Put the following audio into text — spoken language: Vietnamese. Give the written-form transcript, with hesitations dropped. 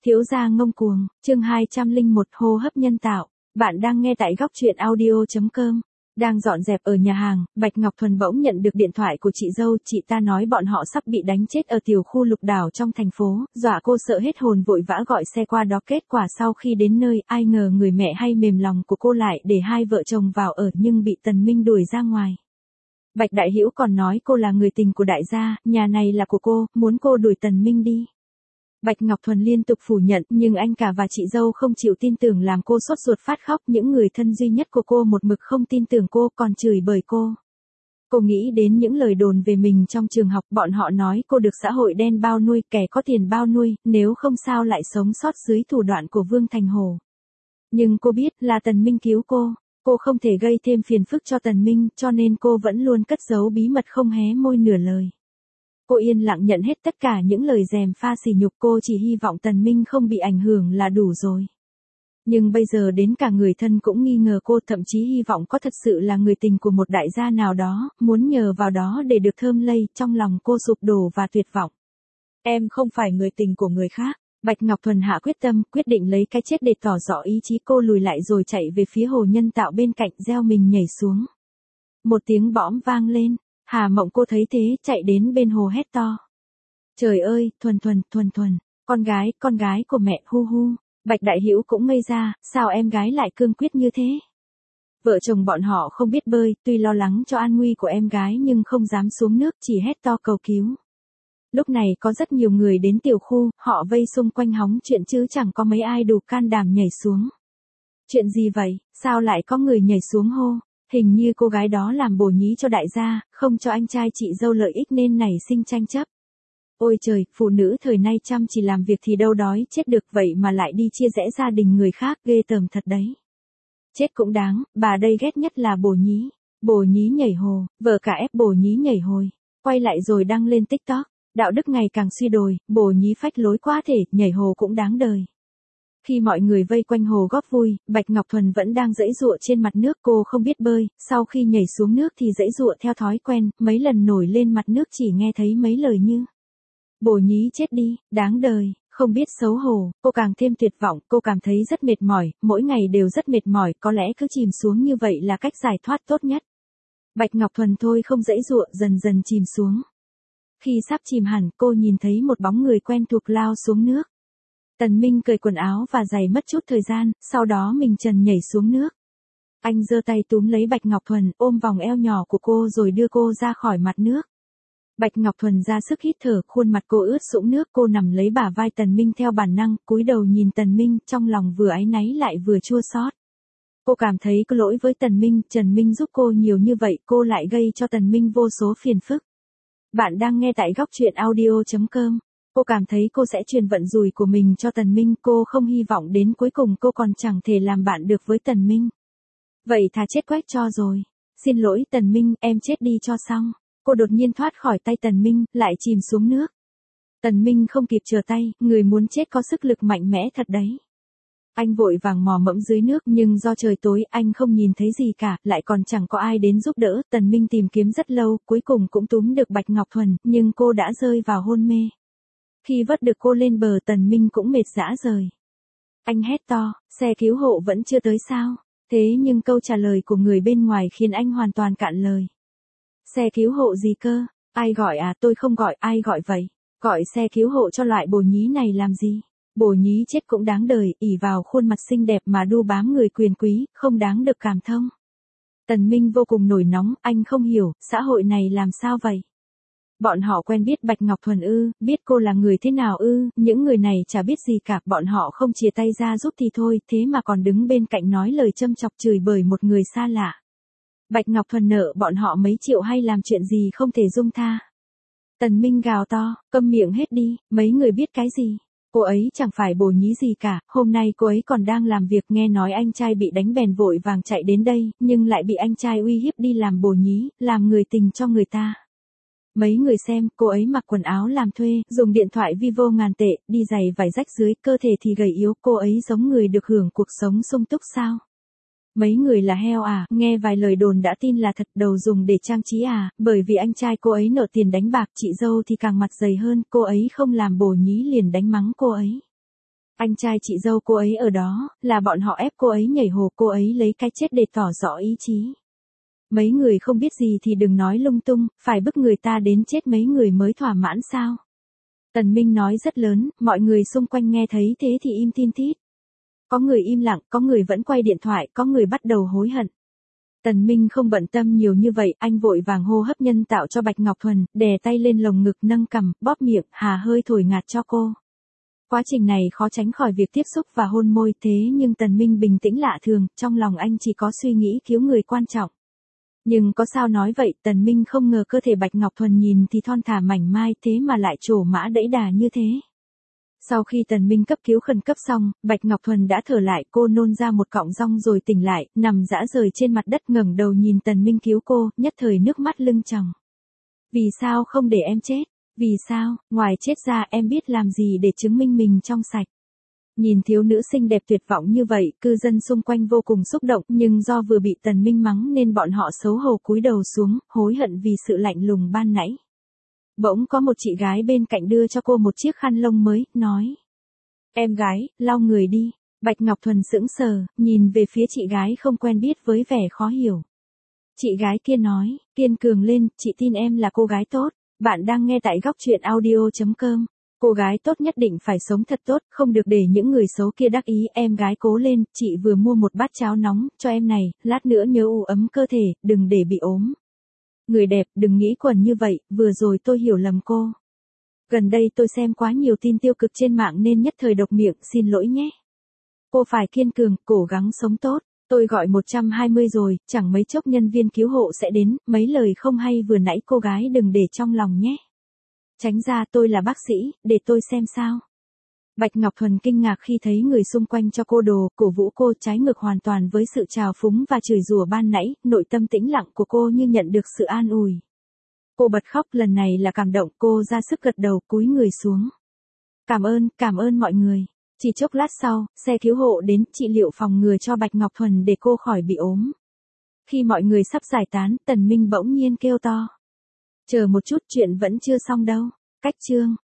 Thiếu gia ngông cuồng, chương 201 hô hấp nhân tạo. Bạn đang nghe tại góc truyện audio.com. Đang dọn dẹp ở nhà hàng, Bạch Ngọc Thuần bỗng nhận được điện thoại của chị dâu, chị ta nói bọn họ sắp bị đánh chết ở tiểu khu Lục Đảo trong thành phố, dọa cô sợ hết hồn vội vã gọi xe qua đó. Kết quả sau khi đến nơi, ai ngờ người mẹ hay mềm lòng của cô lại để hai vợ chồng vào ở nhưng bị Tần Minh đuổi ra ngoài. Bạch Đại Hữu còn nói cô là người tình của đại gia, nhà này là của cô, muốn cô đuổi Tần Minh đi. Bạch Ngọc Thuần liên tục phủ nhận, nhưng anh cả và chị dâu không chịu tin tưởng làm cô sốt ruột phát khóc. Những người thân duy nhất của cô một mực không tin tưởng cô, còn chửi bới cô. Cô nghĩ đến những lời đồn về mình trong trường học, bọn họ nói cô được xã hội đen bao nuôi, kẻ có tiền bao nuôi, nếu không sao lại sống sót dưới thủ đoạn của Vương Thành Hồ. Nhưng cô biết là Tần Minh cứu cô không thể gây thêm phiền phức cho Tần Minh, cho nên cô vẫn luôn cất giấu bí mật không hé môi nửa lời. Cô yên lặng nhận hết tất cả những lời gièm pha sỉ nhục, cô chỉ hy vọng Tần Minh không bị ảnh hưởng là đủ rồi. Nhưng bây giờ đến cả người thân cũng nghi ngờ cô, thậm chí hy vọng có thật sự là người tình của một đại gia nào đó, muốn nhờ vào đó để được thơm lây, trong lòng cô sụp đổ và tuyệt vọng. Em không phải người tình của người khác. Bạch Ngọc Thuần hạ quyết tâm, quyết định lấy cái chết để tỏ rõ ý chí. Cô lùi lại rồi chạy về phía hồ nhân tạo bên cạnh, gieo mình nhảy xuống. Một tiếng bõm vang lên. Hà Mộng cô thấy thế, chạy đến bên hồ hét to. Trời ơi, Thuần, con gái của mẹ, hu hu. Bạch Đại Hữu cũng ngây ra, sao em gái lại cương quyết như thế? Vợ chồng bọn họ không biết bơi, tuy lo lắng cho an nguy của em gái nhưng không dám xuống nước, chỉ hét to cầu cứu. Lúc này có rất nhiều người đến tiểu khu, họ vây xung quanh hóng chuyện chứ chẳng có mấy ai đủ can đảm nhảy xuống. Chuyện gì vậy, sao lại có người nhảy xuống hô? Hình như cô gái đó làm bổ nhí cho đại gia, không cho anh trai chị dâu lợi ích nên nảy sinh tranh chấp. Ôi trời, phụ nữ thời nay chăm chỉ làm việc thì đâu đói chết được, vậy mà lại đi chia rẽ gia đình người khác, ghê tởm thật đấy. Chết cũng đáng, bà đây ghét nhất là bổ nhí nhảy hồ, vợ cả ép bổ nhí nhảy hồi, quay lại rồi đăng lên TikTok. Đạo đức ngày càng suy đồi, bổ nhí phách lối quá thể, nhảy hồ cũng đáng đời. Khi mọi người vây quanh hồ góp vui, Bạch Ngọc Thuần vẫn đang giãy giụa trên mặt nước, cô không biết bơi, sau khi nhảy xuống nước thì giãy giụa theo thói quen, mấy lần nổi lên mặt nước chỉ nghe thấy mấy lời như bổ nhí chết đi, đáng đời, không biết xấu hổ. Cô càng thêm tuyệt vọng, cô cảm thấy rất mệt mỏi, mỗi ngày đều rất mệt mỏi, có lẽ cứ chìm xuống như vậy là cách giải thoát tốt nhất. Bạch Ngọc Thuần thôi không giãy giụa, dần dần chìm xuống. Khi sắp chìm hẳn, cô nhìn thấy một bóng người quen thuộc lao xuống nước. Tần Minh cởi quần áo và giày mất chút thời gian, sau đó mình trần nhảy xuống nước. Anh giơ tay túm lấy Bạch Ngọc Thuần, ôm vòng eo nhỏ của cô rồi đưa cô ra khỏi mặt nước. Bạch Ngọc Thuần ra sức hít thở, khuôn mặt cô ướt sũng nước, cô nằm lấy bả vai Tần Minh theo bản năng, cúi đầu nhìn Tần Minh, trong lòng vừa áy náy lại vừa chua xót. Cô cảm thấy có lỗi với Tần Minh, Trần Minh giúp cô nhiều như vậy, cô lại gây cho Tần Minh vô số phiền phức. Bạn đang nghe tại góc truyện audio.com. Cô cảm thấy cô sẽ truyền vận rủi của mình cho Tần Minh, cô không hy vọng đến cuối cùng cô còn chẳng thể làm bạn được với Tần Minh. Vậy thà chết quách cho rồi. Xin lỗi Tần Minh, em chết đi cho xong. Cô đột nhiên thoát khỏi tay Tần Minh, lại chìm xuống nước. Tần Minh không kịp trở tay, người muốn chết có sức lực mạnh mẽ thật đấy. Anh vội vàng mò mẫm dưới nước nhưng do trời tối anh không nhìn thấy gì cả, lại còn chẳng có ai đến giúp đỡ. Tần Minh tìm kiếm rất lâu, cuối cùng cũng túm được Bạch Ngọc Thuần, nhưng cô đã rơi vào hôn mê. Khi vớt được cô lên bờ, Tần Minh cũng mệt rã rời. Anh hét to, xe cứu hộ vẫn chưa tới sao? Thế nhưng câu trả lời của người bên ngoài khiến anh hoàn toàn cạn lời. Xe cứu hộ gì cơ? Ai gọi à? Tôi không gọi, ai gọi vậy? Gọi xe cứu hộ cho loại bồ nhí này làm gì? Bồ nhí chết cũng đáng đời, ỷ vào khuôn mặt xinh đẹp mà đu bám người quyền quý, không đáng được cảm thông. Tần Minh vô cùng nổi nóng, anh không hiểu, xã hội này làm sao vậy? Bọn họ quen biết Bạch Ngọc Thuần ư, biết cô là người thế nào ư, những người này chả biết gì cả, bọn họ không chia tay ra giúp thì thôi, thế mà còn đứng bên cạnh nói lời châm chọc chửi bới một người xa lạ. Bạch Ngọc Thuần nợ bọn họ mấy triệu hay làm chuyện gì không thể dung tha. Tần Minh gào to, câm miệng hết đi, mấy người biết cái gì. Cô ấy chẳng phải bồ nhí gì cả, hôm nay cô ấy còn đang làm việc, nghe nói anh trai bị đánh bèn vội vàng chạy đến đây, nhưng lại bị anh trai uy hiếp đi làm bồ nhí, làm người tình cho người ta. Mấy người xem, cô ấy mặc quần áo làm thuê, dùng điện thoại Vivo ngàn tệ, đi giày vải rách dưới, cơ thể thì gầy yếu, cô ấy giống người được hưởng cuộc sống sung túc sao? Mấy người là heo à, nghe vài lời đồn đã tin là thật, đầu dùng để trang trí à, bởi vì anh trai cô ấy nợ tiền đánh bạc, chị dâu thì càng mặt dày hơn, cô ấy không làm bồ nhí liền đánh mắng cô ấy. Anh trai chị dâu cô ấy ở đó, là bọn họ ép cô ấy nhảy hồ, cô ấy lấy cái chết để tỏ rõ ý chí. Mấy người không biết gì thì đừng nói lung tung, phải bức người ta đến chết mấy người mới thỏa mãn sao. Tần Minh nói rất lớn, mọi người xung quanh nghe thấy thế thì im tin tít. Có người im lặng, có người vẫn quay điện thoại, có người bắt đầu hối hận. Tần Minh không bận tâm nhiều như vậy, anh vội vàng hô hấp nhân tạo cho Bạch Ngọc Thuần, đè tay lên lồng ngực nâng cằm, bóp miệng, hà hơi thổi ngạt cho cô. Quá trình này khó tránh khỏi việc tiếp xúc và hôn môi, thế nhưng Tần Minh bình tĩnh lạ thường, trong lòng anh chỉ có suy nghĩ cứu người quan trọng. Nhưng có sao nói vậy, Tần Minh không ngờ cơ thể Bạch Ngọc Thuần nhìn thì thon thả mảnh mai thế mà lại trổ mã đẫy đà như thế. Sau khi Tần Minh cấp cứu khẩn cấp xong, Bạch Ngọc Thuần đã thở lại, cô nôn ra một cọng rong rồi tỉnh lại, nằm rã rời trên mặt đất ngẩng đầu nhìn Tần Minh cứu cô, nhất thời nước mắt lưng tròng. Vì sao không để em chết? Vì sao, ngoài chết ra em biết làm gì để chứng minh mình trong sạch? Nhìn thiếu nữ xinh đẹp tuyệt vọng như vậy, cư dân xung quanh vô cùng xúc động, nhưng do vừa bị Tần Minh mắng nên bọn họ xấu hổ cúi đầu xuống, hối hận vì sự lạnh lùng ban nãy. Bỗng có một chị gái bên cạnh đưa cho cô một chiếc khăn lông mới, nói. Em gái, lau người đi. Bạch Ngọc Thuần sững sờ, nhìn về phía chị gái không quen biết với vẻ khó hiểu. Chị gái kia nói, kiên cường lên, chị tin em là cô gái tốt. Bạn đang nghe tại góc truyện audio.com. Cô gái tốt nhất định phải sống thật tốt, không được để những người xấu kia đắc ý. Em gái cố lên, chị vừa mua một bát cháo nóng, cho em này, lát nữa nhớ ủ ấm cơ thể, đừng để bị ốm. Người đẹp, đừng nghĩ quẩn như vậy, vừa rồi tôi hiểu lầm cô. Gần đây tôi xem quá nhiều tin tiêu cực trên mạng nên nhất thời độc miệng, xin lỗi nhé. Cô phải kiên cường, cố gắng sống tốt. Tôi gọi 120 rồi, chẳng mấy chốc nhân viên cứu hộ sẽ đến, mấy lời không hay vừa nãy cô gái đừng để trong lòng nhé. Tránh ra, tôi là bác sĩ, để tôi xem sao. Bạch Ngọc Thuần kinh ngạc khi thấy người xung quanh cho cô đồ, cổ vũ cô, trái ngược hoàn toàn với sự trào phúng và chửi rủa ban nãy, nội tâm tĩnh lặng của cô như nhận được sự an ủi. Cô bật khóc, lần này là cảm động, cô ra sức gật đầu, cúi người xuống. Cảm ơn mọi người. Chỉ chốc lát sau, xe cứu hộ đến, trị liệu phòng ngừa cho Bạch Ngọc Thuần để cô khỏi bị ốm. Khi mọi người sắp giải tán, Tần Minh bỗng nhiên kêu to. Chờ một chút, chuyện vẫn chưa xong đâu. Cách chương.